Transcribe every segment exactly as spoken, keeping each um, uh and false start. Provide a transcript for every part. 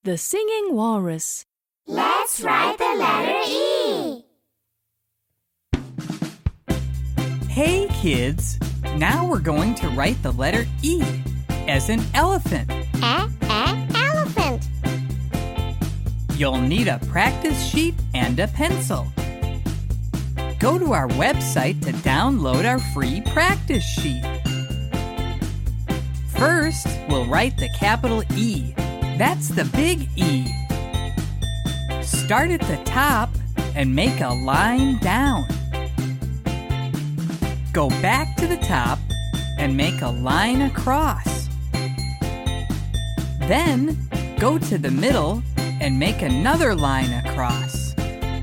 The Singing Walrus. Let's write the letter E. Hey kids, now we're going to write the letter E as in elephant. E, e, elephant. You'll need a practice sheet and a pencil. Go to our website to download our free practice sheet. First, we'll write the capital E. That's the big E. Start at the top and make a line down. Go back to the top and make a line across. Then, go to the middle and make another line across.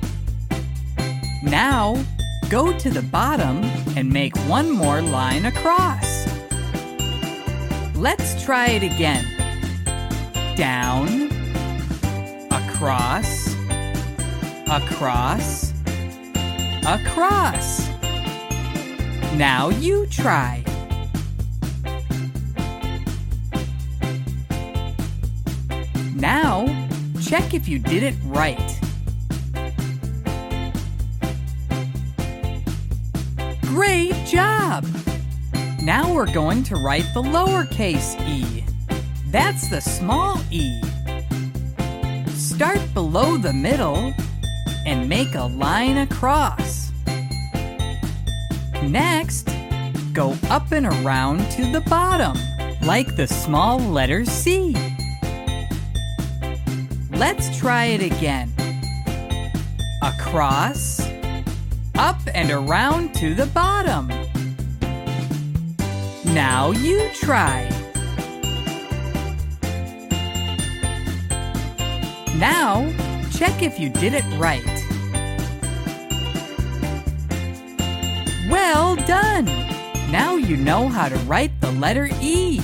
Now, go to the bottom and make one more line across. Let's try it again. Down, across, across, across. Now you try. Now, check if you did it right. Great job! Now we're going to write the lowercase e. That's the small e. Start below the middle and make a line across. Next, go up and around to the bottom, like the small letter C. Let's try it again. Across, up and around to the bottom. Now you try. Now, check if you did it right. Well done! Now you know how to write the letter E.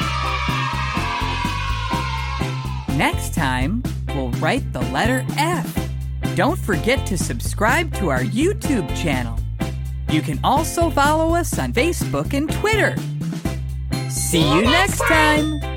Next time, we'll write the letter F. Don't forget to subscribe to our YouTube channel. You can also follow us on Facebook and Twitter. See you next time!